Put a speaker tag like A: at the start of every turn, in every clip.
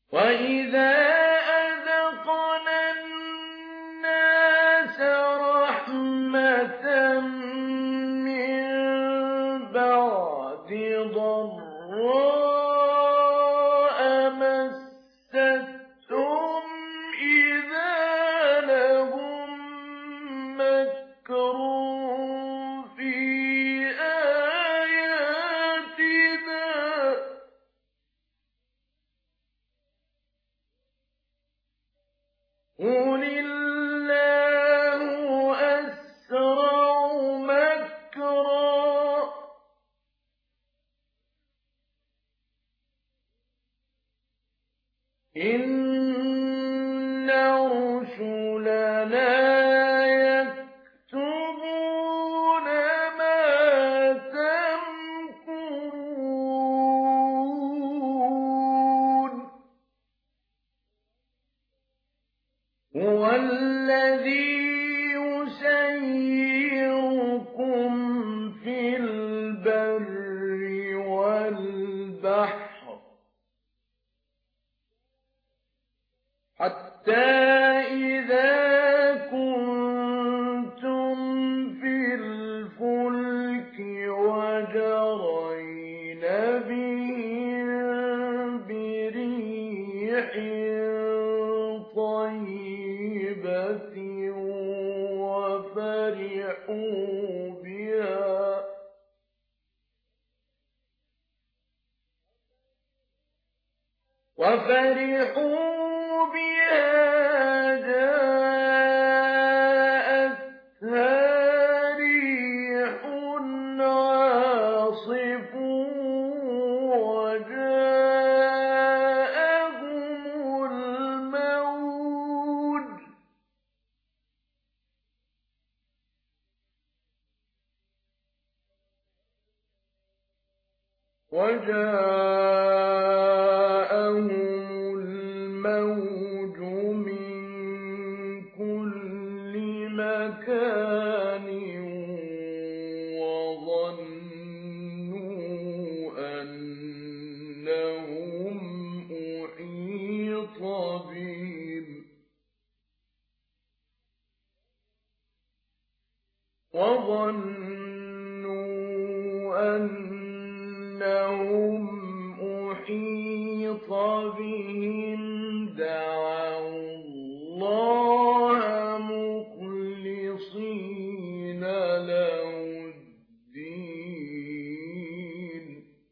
A: وَإِذَا أَذَقْنَا النَّاسَ رَحْمَةً مِّن بَعْدِ ضَرَّاءَ مَسَّتْهُمْ إِذَا لَهُم مَّكْرٌ فِي آيَاتِنَا قُلِ اللَّهُ أَسْرَعُ مَكْرًا ۚ إِنَّ رُسُلَنَا يَكْتُبُونَ مَا تَمْكُرُونَ هُوَ الَّذِي يُسَيِّرُكُمْ فِي الْبَرِّ وَالْبَحْرِ حَتَّىٰ إِذَا كُنتُمْ فِي الْفُلْكِ وَجَرَيْنَ بِهِم بِرِيحٍ طَيِّبَةٍ وَفَرِحُوا بِهَا جَاءَتْهَا رِيحٌ عَاصِفٌ وَجَاءَهُمُ الْمَوْجُ مِن كُلِّ مَكَانٍ وَظَنُّوا أَنَّهُمْ أُحِيطَ بِهِمْ دَعَوُا اللَّهَ مُخْلِصِينَ لَهُ الدِّينَ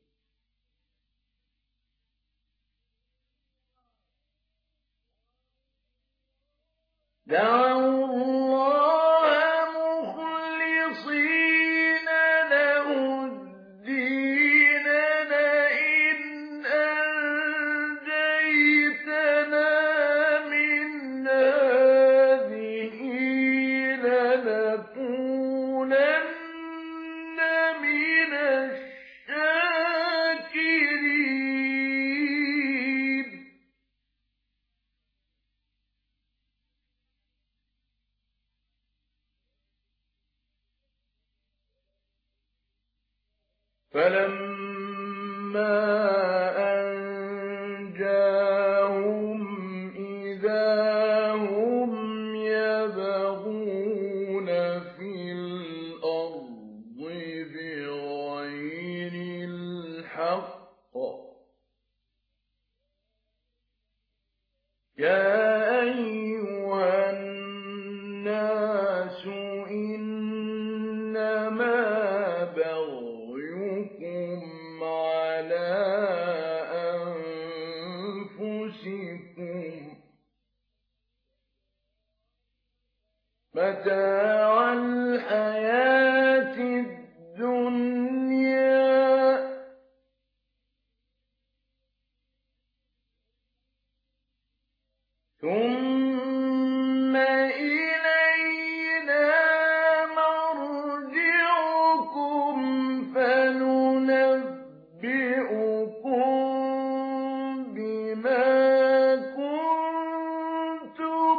A: لَئِنْ أَنجَيْتَنَا مِنْ هَٰذِهِ لَنَكُونَنَّ مِنَ الشَّاكِرِينَ فَلَمَّا أَنجَاهُمْ إِذَا هُمْ يَبْغُونَ فِي الْأَرْضِ بِغَيْرِ الْحَقِّ ۗ يَا أَيُّهَا النَّاسُ إِنَّمَا بَغْيُكُمْ عَلَىٰ أَنفُسِكُم ۖ مَّتَاعَ الْحَيَاةِ الدُّنْيَا ۖ ثُمَّ إِلَيْنَا مَرْجِعُكُمْ فَنُنَبِّئُكُم بِمَا كُنتُمْ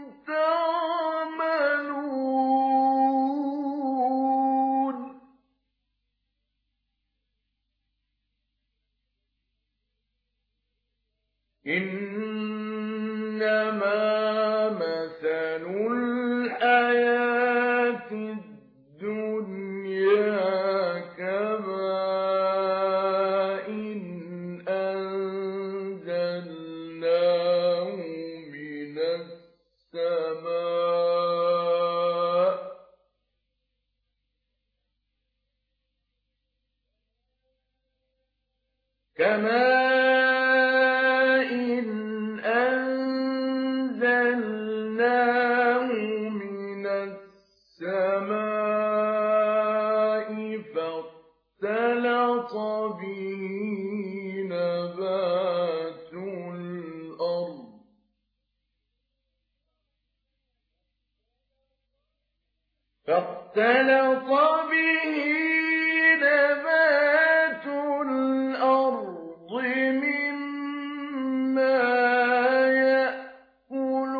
A: تَعْمَلُونَ إنما مثل الحياة الدنيا كماء أنزلناه من السماء فاختلط به نبات الأرض مما يأكل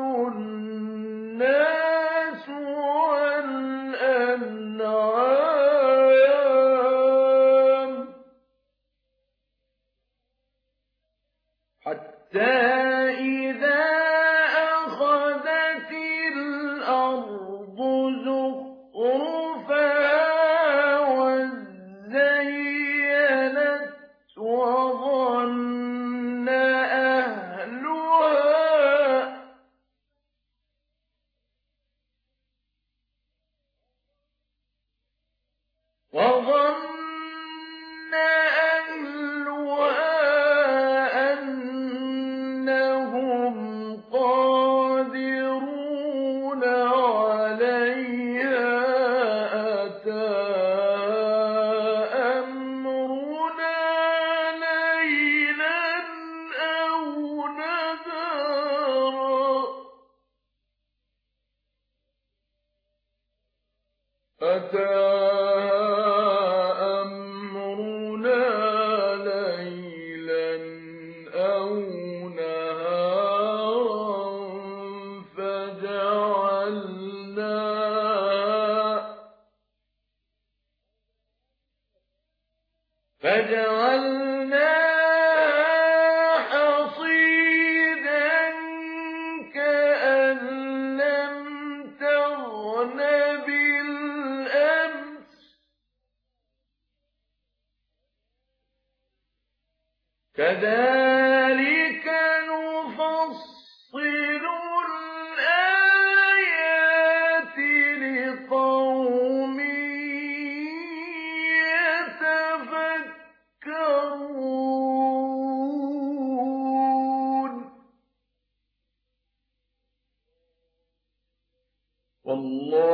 A: الناس والأنعام حتى إذا أخذت الأرض زخرفها وزينت وظن أهلها أنهم قادرون عليها أتاها أمرنا ليلا أو نهارا فجعلناها حصيدا كأن لم تغن بالأمس كذلك نفصل الآيات لقوم يتفكرون والله